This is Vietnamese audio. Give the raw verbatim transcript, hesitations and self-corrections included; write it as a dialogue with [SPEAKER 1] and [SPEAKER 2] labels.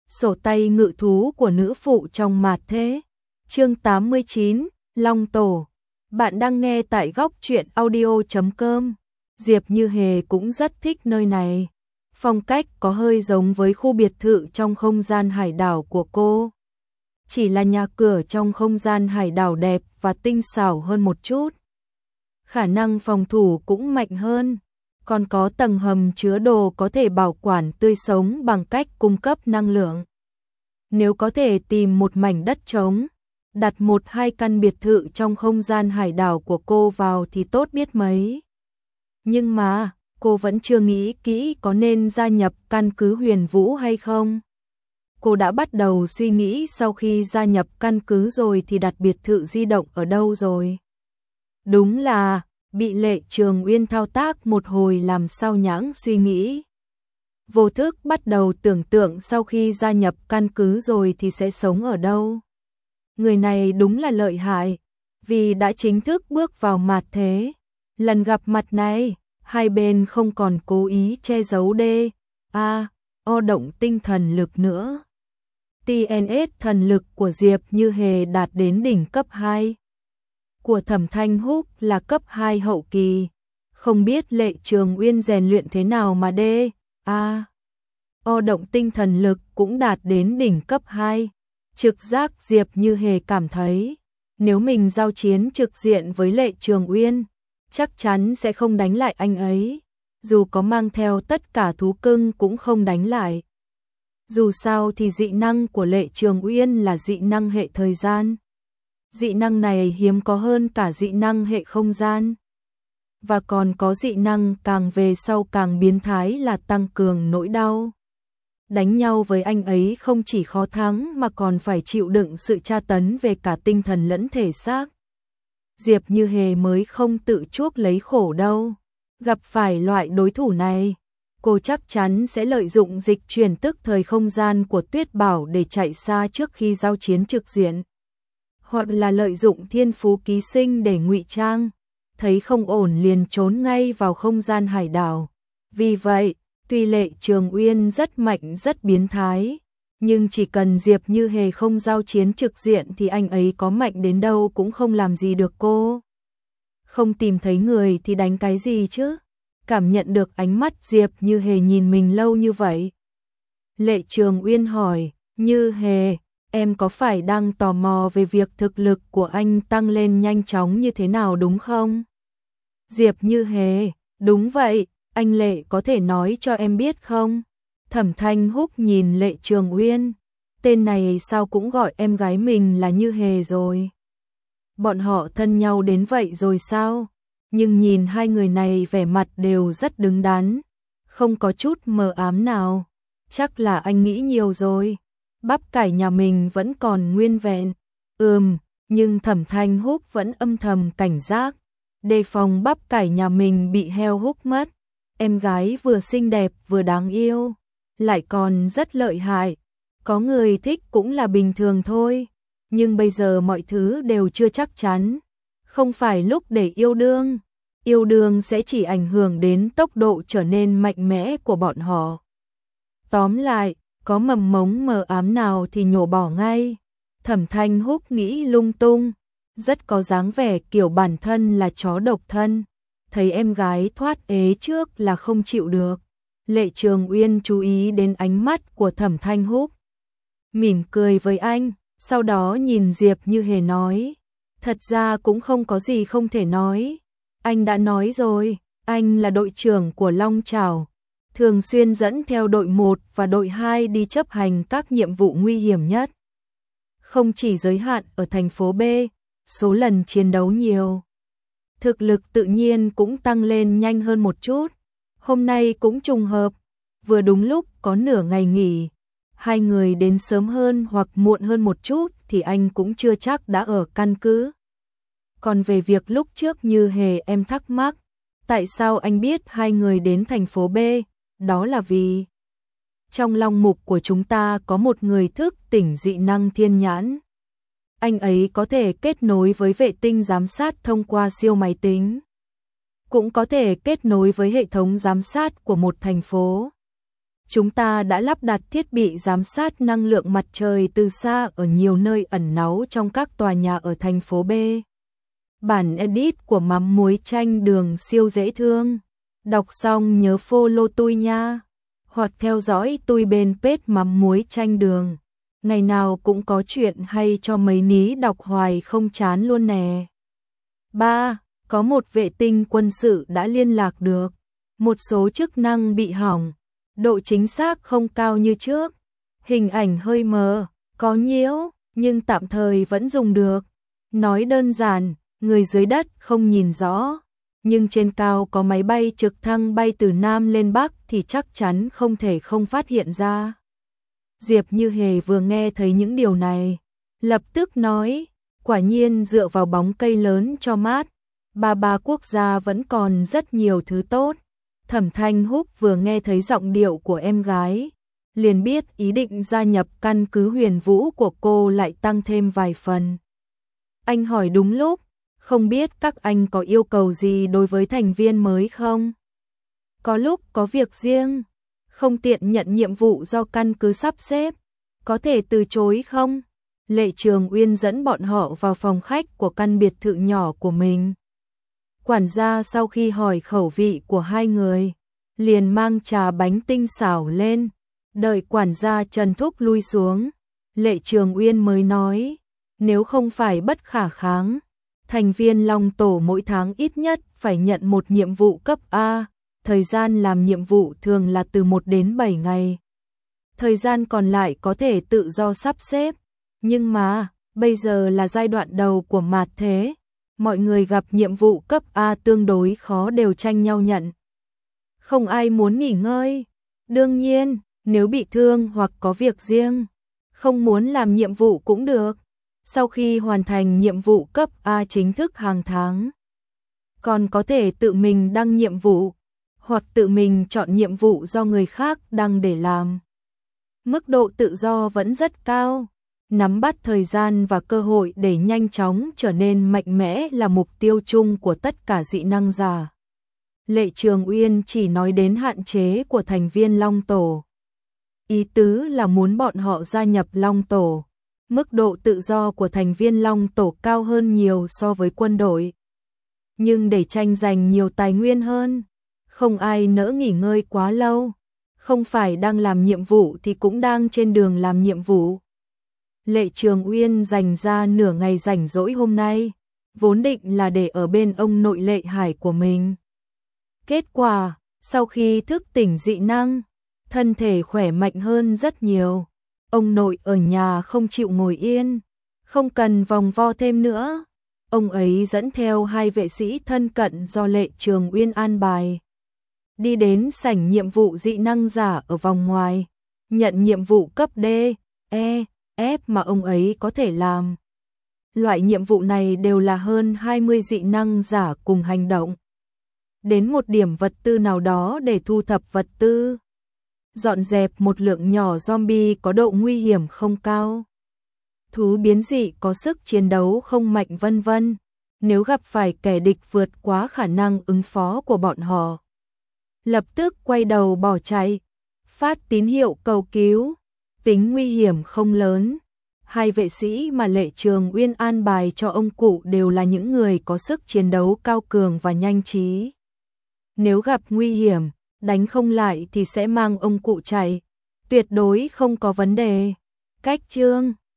[SPEAKER 1] Sổ tay ngự thú của nữ phụ trong mạt thế. Chương tám mươi chín, Long Tổ. Bạn đang nghe tại góc truyện audio chấm com. Diệp Như Hề cũng rất thích nơi này. Phong cách có hơi giống với khu biệt thự trong không gian hải đảo của cô. Chỉ là nhà cửa trong không gian hải đảo đẹp và tinh xảo hơn một chút. Khả năng phòng thủ cũng mạnh hơn. Còn có tầng hầm chứa đồ có thể bảo quản tươi sống bằng cách cung cấp năng lượng. Nếu có thể tìm một mảnh đất trống, đặt một hai căn biệt thự trong không gian hải đảo của cô vào thì tốt biết mấy. Nhưng mà, cô vẫn chưa nghĩ kỹ có nên gia nhập căn cứ Huyền Vũ hay không. Cô đã bắt đầu suy nghĩ sau khi gia nhập căn cứ rồi thì đặt biệt thự di động ở đâu rồi. Đúng là bị Lệ Trường Uyên thao tác một hồi làm sao nhãng suy nghĩ. Vô thức bắt đầu tưởng tượng sau khi gia nhập căn cứ rồi thì sẽ sống ở đâu. Người này đúng là lợi hại, vì đã chính thức bước vào mạt thế. Lần gặp mặt này, hai bên không còn cố ý che giấu đê, a, o động tinh thần lực nữa. tê en ét thần lực của Diệp Như Hề đạt đến đỉnh cấp hai. Của Thẩm Thanh Húc là cấp hai hậu kỳ. Không biết Lệ Trường Uyên rèn luyện thế nào mà đê, a, o động tinh thần lực cũng đạt đến đỉnh cấp hai. Trực giác Diệp Như Hề cảm thấy, nếu mình giao chiến trực diện với Lệ Trường Uyên, chắc chắn sẽ không đánh lại anh ấy. Dù có mang theo tất cả thú cưng cũng không đánh lại. Dù sao thì dị năng của Lệ Trường Uyên là dị năng hệ thời gian. Dị năng này hiếm có hơn cả dị năng hệ không gian. Và còn có dị năng càng về sau càng biến thái là tăng cường nỗi đau. Đánh nhau với anh ấy không chỉ khó thắng mà còn phải chịu đựng sự tra tấn về cả tinh thần lẫn thể xác. Diệp Như Hề mới không tự chuốc lấy khổ đâu. Gặp phải loại đối thủ này, cô chắc chắn sẽ lợi dụng dịch chuyển tức thời không gian của Tuyết Bảo để chạy xa trước khi giao chiến trực diện. Hoặc là lợi dụng thiên phú ký sinh để ngụy trang, thấy không ổn liền trốn ngay vào không gian hải đảo. Vì vậy, tuy Lệ Trường Uyên rất mạnh rất biến thái, nhưng chỉ cần Diệp Như Hề không giao chiến trực diện thì anh ấy có mạnh đến đâu cũng không làm gì được cô. Không tìm thấy người thì đánh cái gì chứ? Cảm nhận được ánh mắt Diệp Như Hề nhìn mình lâu như vậy. Lệ Trường Uyên hỏi, Như Hề, em có phải đang tò mò về việc thực lực của anh tăng lên nhanh chóng như thế nào đúng không? Diệp Như Hề, đúng vậy, anh Lệ có thể nói cho em biết không? Thẩm Thanh Húc nhìn Lệ Trường Uyên, tên này sao cũng gọi em gái mình là Như Hề rồi. Bọn họ thân nhau đến vậy rồi sao? Nhưng nhìn hai người này vẻ mặt đều rất đứng đắn, không có chút mờ ám nào. Chắc là anh nghĩ nhiều rồi. Bắp cải nhà mình vẫn còn nguyên vẹn. Ừm, nhưng Thẩm Thanh Húc vẫn âm thầm cảnh giác, đề phòng bắp cải nhà mình bị heo húc mất. Em gái vừa xinh đẹp vừa đáng yêu, lại còn rất lợi hại. Có người thích cũng là bình thường thôi. Nhưng bây giờ mọi thứ đều chưa chắc chắn. Không phải lúc để yêu đương. Yêu đương sẽ chỉ ảnh hưởng đến tốc độ trở nên mạnh mẽ của bọn họ. Tóm lại, có mầm mống mờ ám nào thì nhổ bỏ ngay. Thẩm Thanh Húc nghĩ lung tung, rất có dáng vẻ kiểu bản thân là chó độc thân. Thấy em gái thoát ế trước là không chịu được. Lệ Trường Uyên chú ý đến ánh mắt của Thẩm Thanh Húc, mỉm cười với anh, sau đó nhìn Diệp Như Hề nói, thật ra cũng không có gì không thể nói. Anh đã nói rồi, anh là đội trưởng của Long Chảo, thường xuyên dẫn theo đội một và đội hai đi chấp hành các nhiệm vụ nguy hiểm nhất. Không chỉ giới hạn ở thành phố B, số lần chiến đấu nhiều. Thực lực tự nhiên cũng tăng lên nhanh hơn một chút. Hôm nay cũng trùng hợp, vừa đúng lúc có nửa ngày nghỉ. Hai người đến sớm hơn hoặc muộn hơn một chút thì anh cũng chưa chắc đã ở căn cứ. Còn về việc lúc trước Như Hề em thắc mắc, tại sao anh biết hai người đến thành phố B, đó là vì trong long mục của chúng ta có một người thức tỉnh dị năng thiên nhãn. Anh ấy có thể kết nối với vệ tinh giám sát thông qua siêu máy tính, cũng có thể kết nối với hệ thống giám sát của một thành phố. Chúng ta đã lắp đặt thiết bị giám sát năng lượng mặt trời từ xa ở nhiều nơi ẩn náu trong các tòa nhà ở thành phố B. Bản edit của mắm muối chanh đường siêu dễ thương. Đọc xong nhớ follow tôi nha. Hoặc theo dõi tôi bên page mắm muối chanh đường. Ngày nào cũng có chuyện hay cho mấy ní đọc hoài không chán luôn nè. ba. Có một vệ tinh quân sự đã liên lạc được. Một số chức năng bị hỏng. Độ chính xác không cao như trước. Hình ảnh hơi mờ, có nhiễu, nhưng tạm thời vẫn dùng được. Nói đơn giản, người dưới đất không nhìn rõ. Nhưng trên cao có máy bay trực thăng bay từ Nam lên Bắc thì chắc chắn không thể không phát hiện ra. Diệp Như Hề vừa nghe thấy những điều này, lập tức nói, quả nhiên dựa vào bóng cây lớn cho mát, ba ba quốc gia vẫn còn rất nhiều thứ tốt. Thẩm Thanh Húc vừa nghe thấy giọng điệu của em gái, liền biết ý định gia nhập căn cứ Huyền Vũ của cô lại tăng thêm vài phần. Anh hỏi đúng lúc, không biết các anh có yêu cầu gì đối với thành viên mới không? Có lúc có việc riêng, không tiện nhận nhiệm vụ do căn cứ sắp xếp, có thể từ chối không? Lệ Trường Uyên dẫn bọn họ vào phòng khách của căn biệt thự nhỏ của mình. Quản gia sau khi hỏi khẩu vị của hai người, liền mang trà bánh tinh xảo lên, đợi quản gia Trần Thúc lui xuống. Lệ Trường Uyên mới nói, nếu không phải bất khả kháng, thành viên Long Tổ mỗi tháng ít nhất phải nhận một nhiệm vụ cấp A, thời gian làm nhiệm vụ thường là từ một đến bảy ngày. Thời gian còn lại có thể tự do sắp xếp, nhưng mà, bây giờ là giai đoạn đầu của mạt thế, mọi người gặp nhiệm vụ cấp A tương đối khó đều tranh nhau nhận. Không ai muốn nghỉ ngơi. Đương nhiên, nếu bị thương hoặc có việc riêng, không muốn làm nhiệm vụ cũng được. Sau khi hoàn thành nhiệm vụ cấp A chính thức hàng tháng, còn có thể tự mình đăng nhiệm vụ, hoặc tự mình chọn nhiệm vụ do người khác đăng để làm. Mức độ tự do vẫn rất cao. Nắm bắt thời gian và cơ hội để nhanh chóng trở nên mạnh mẽ là mục tiêu chung của tất cả dị năng giả. Lệ Trường Uyên chỉ nói đến hạn chế của thành viên Long Tổ. Ý tứ là muốn bọn họ gia nhập Long Tổ. Mức độ tự do của thành viên Long Tổ cao hơn nhiều so với quân đội. Nhưng để tranh giành nhiều tài nguyên hơn, không ai nỡ nghỉ ngơi quá lâu. Không phải đang làm nhiệm vụ thì cũng đang trên đường làm nhiệm vụ. Lệ Trường Uyên dành ra nửa ngày rảnh rỗi hôm nay, vốn định là để ở bên ông nội Lệ Hải của mình. Kết quả, sau khi thức tỉnh dị năng, thân thể khỏe mạnh hơn rất nhiều. Ông nội ở nhà không chịu ngồi yên, không cần vòng vo thêm nữa. Ông ấy dẫn theo hai vệ sĩ thân cận do Lệ Trường Uyên an bài. Đi đến sảnh nhiệm vụ dị năng giả ở vòng ngoài, nhận nhiệm vụ cấp D, E, F mà ông ấy có thể làm. Loại nhiệm vụ này đều là hơn hai mươi dị năng giả cùng hành động. Đến một điểm vật tư nào đó để thu thập vật tư. Dọn dẹp một lượng nhỏ zombie có độ nguy hiểm không cao. Thú biến dị có sức chiến đấu không mạnh vân vân. Nếu gặp phải kẻ địch vượt quá khả năng ứng phó của bọn họ, lập tức quay đầu bỏ chạy, phát tín hiệu cầu cứu. Tính nguy hiểm không lớn. Hai vệ sĩ mà Lệ Trường Uyên an bài cho ông cụ đều là những người có sức chiến đấu cao cường và nhanh trí. Nếu gặp nguy hiểm, đánh không lại thì sẽ mang ông cụ chạy, tuyệt đối không có vấn đề. Cách chương